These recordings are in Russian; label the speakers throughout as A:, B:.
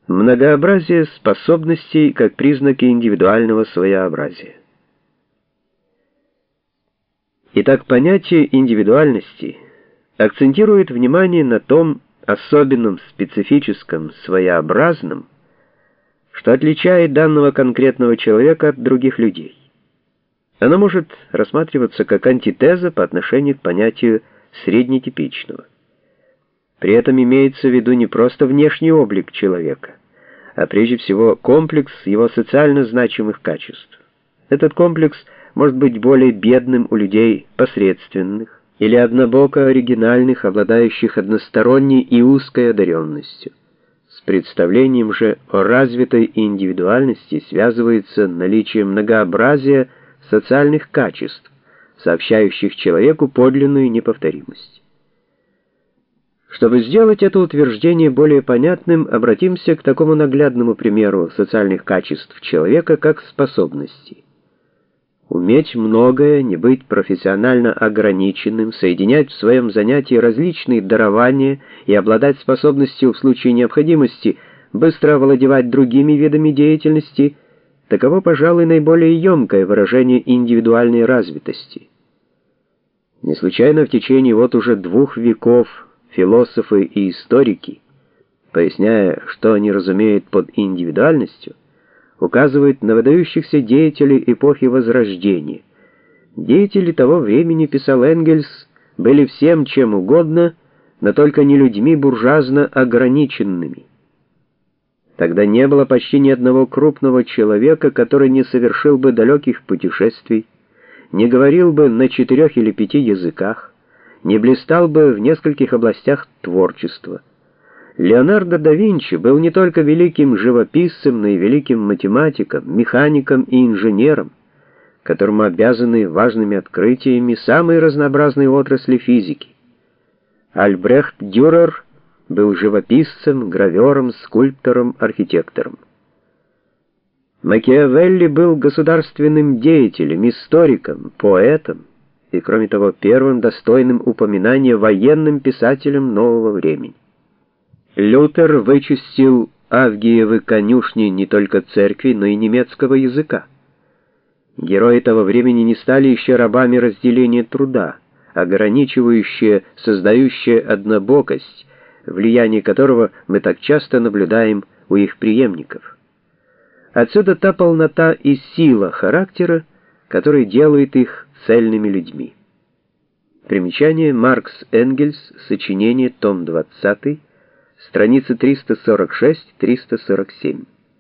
A: Многообразие способностей как признаки индивидуального своеобразия. Итак, понятие индивидуальности акцентирует внимание на том особенном, специфическом, своеобразном, что отличает данного конкретного человека от других людей. Оно может рассматриваться как антитеза по отношению к понятию среднетипичного. При этом имеется в виду не просто внешний облик человека, а прежде всего комплекс его социально значимых качеств. Этот комплекс может быть более бедным у людей посредственных или однобоко оригинальных, обладающих односторонней и узкой одаренностью. С представлением же о развитой индивидуальности связывается наличие многообразия социальных качеств, сообщающих человеку подлинную неповторимость. Чтобы сделать это утверждение более понятным, обратимся к такому наглядному примеру социальных качеств человека, как способности. Уметь многое, не быть профессионально ограниченным, соединять в своем занятии различные дарования и обладать способностью в случае необходимости быстро овладевать другими видами деятельности — таково, пожалуй, наиболее емкое выражение индивидуальной развитости. Не случайно в течение уже 2 веков философы и историки, поясняя, что они разумеют под индивидуальностью, указывают на выдающихся деятелей эпохи Возрождения. Деятели того времени, писал Энгельс, были всем чем угодно, но только не людьми буржуазно ограниченными. Тогда не было почти ни одного крупного человека, который не совершил бы далеких путешествий, не говорил бы на 4 или 5 языках, не блистал бы в нескольких областях творчества. Леонардо да Винчи был не только великим живописцем, но и великим математиком, механиком и инженером, которому обязаны важными открытиями самые разнообразные отрасли физики. Альбрехт Дюрер был живописцем, гравером, скульптором, архитектором. Макиавелли был государственным деятелем, историком, поэтом и, кроме того, первым достойным упоминания военным писателем нового времени. Лютер вычистил Авгиевы конюшни не только церкви, но и немецкого языка. Герои того времени не стали еще рабами разделения труда, ограничивающие, создающие однобокость, влияние которого мы так часто наблюдаем у их преемников. Отсюда та полнота и сила характера, которые делают их цельными людьми. Примечание: Маркс Энгельс, сочинение, том 20, страницы 346-347.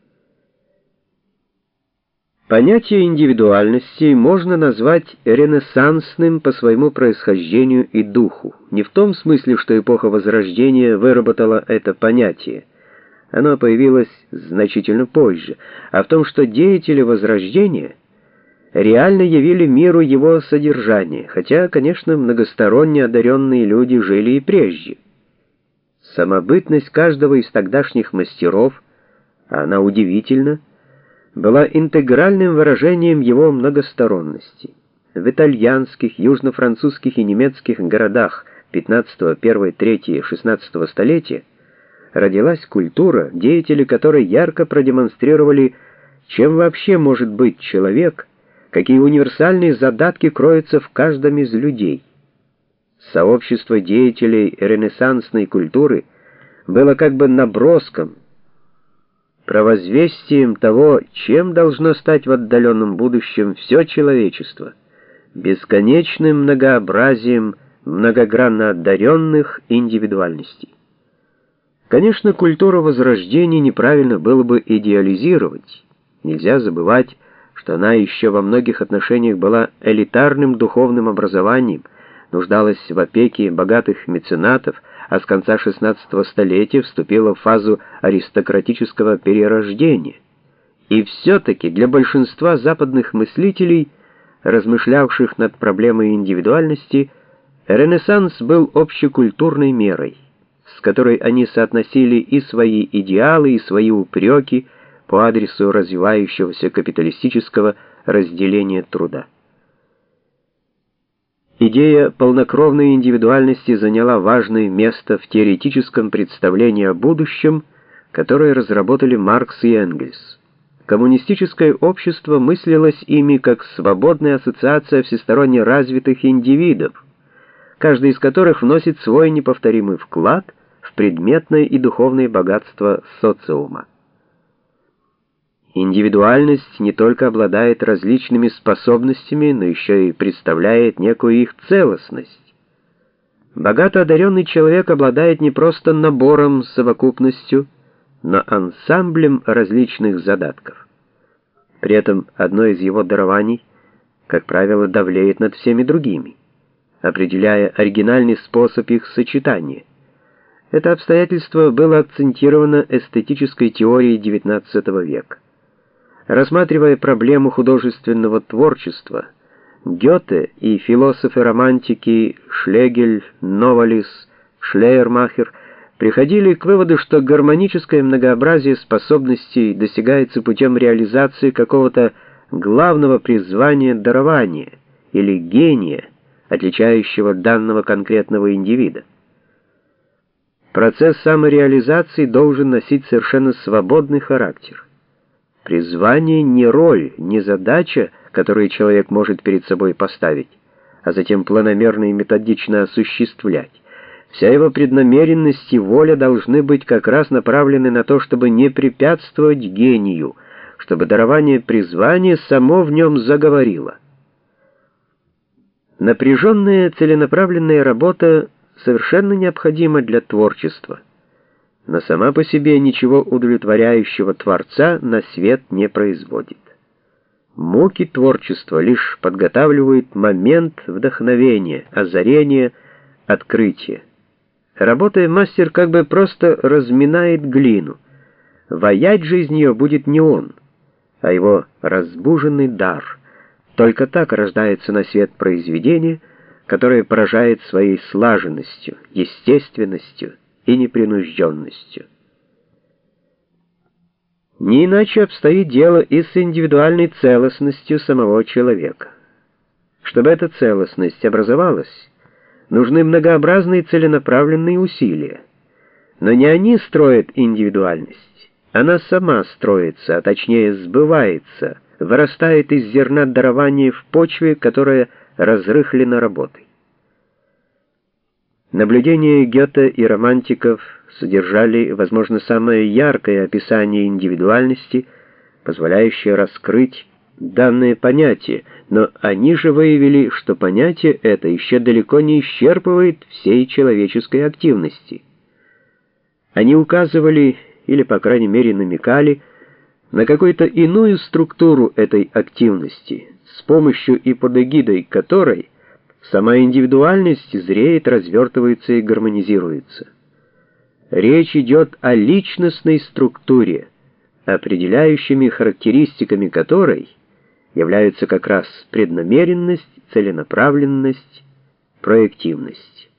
A: Понятие индивидуальности можно назвать ренессансным по своему происхождению и духу. Не в том смысле, что эпоха Возрождения выработала это понятие. Оно появилось значительно позже, а в том, что деятели Возрождения реально явили миру его содержание, хотя, конечно, многосторонне одаренные люди жили и прежде. Самобытность каждого из тогдашних мастеров, а она удивительна, была интегральным выражением его многосторонности. В итальянских, южно-французских и немецких городах 15-го, 1-й, 3-й, 16-го столетия родилась культура, деятели которой ярко продемонстрировали, чем вообще может быть человек, какие универсальные задатки кроются в каждом из людей. Сообщество деятелей ренессансной культуры было как бы наброском, провозвестием того, чем должно стать в отдаленном будущем все человечество, бесконечным многообразием многогранно одаренных индивидуальностей. Конечно, культуру Возрождения неправильно было бы идеализировать. Нельзя забывать, что она еще во многих отношениях была элитарным духовным образованием, нуждалась в опеке богатых меценатов, а с конца XVI столетия вступила в фазу аристократического перерождения. И все-таки для большинства западных мыслителей, размышлявших над проблемой индивидуальности, Ренессанс был общекультурной мерой, с которой они соотносили и свои идеалы, и свои упреки по адресу развивающегося капиталистического разделения труда. Идея полнокровной индивидуальности заняла важное место в теоретическом представлении о будущем, которые разработали Маркс и Энгельс. Коммунистическое общество мыслилось ими как свободная ассоциация всесторонне развитых индивидов, каждый из которых вносит свой неповторимый вклад в предметное и духовное богатство социума. Индивидуальность не только обладает различными способностями, но еще и представляет некую их целостность. Богато одаренный человек обладает не просто набором, совокупностью, но ансамблем различных задатков. При этом одно из его дарований, как правило, давлеет над всеми другими, определяя оригинальный способ их сочетания. Это обстоятельство было акцентировано эстетической теорией XIX века. Рассматривая проблему художественного творчества, Гёте и философы-романтики Шлегель, Новалис, Шлейермахер приходили к выводу, что гармоническое многообразие способностей достигается путем реализации какого-то главного призвания дарования или гения, отличающего данного конкретного индивида. Процесс самореализации должен носить совершенно свободный характер. Призвание не роль, не задача, которую человек может перед собой поставить, а затем планомерно и методично осуществлять. Вся его преднамеренность и воля должны быть как раз направлены на то, чтобы не препятствовать гению, чтобы дарование призвания само в нем заговорило. Напряженная целенаправленная работа совершенно необходима для творчества, но сама по себе ничего удовлетворяющего Творца на свет не производит. Муки творчества лишь подготавливают момент вдохновения, озарения, открытия. Работая, мастер как бы просто разминает глину. Ваять же из нее будет не он, а его разбуженный дар. Только так рождается на свет произведение, которое поражает своей слаженностью, естественностью и непринужденностью. Не иначе обстоит дело и с индивидуальной целостностью самого человека. Чтобы эта целостность образовалась, нужны многообразные целенаправленные усилия. Но не они строят индивидуальность, она сама строится, а точнее сбывается, вырастает из зерна дарования в почве, которая разрыхлена работой. Наблюдения Гёте и романтиков содержали, возможно, самое яркое описание индивидуальности, позволяющее раскрыть данное понятие, но они же выявили, что понятие это еще далеко не исчерпывает всей человеческой активности. Они указывали, или по крайней мере намекали, на какую-то иную структуру этой активности, с помощью и под эгидой которой сама индивидуальность зреет, развертывается и гармонизируется. Речь идет о личностной структуре, определяющими характеристиками которой являются как раз преднамеренность, целенаправленность, проективность.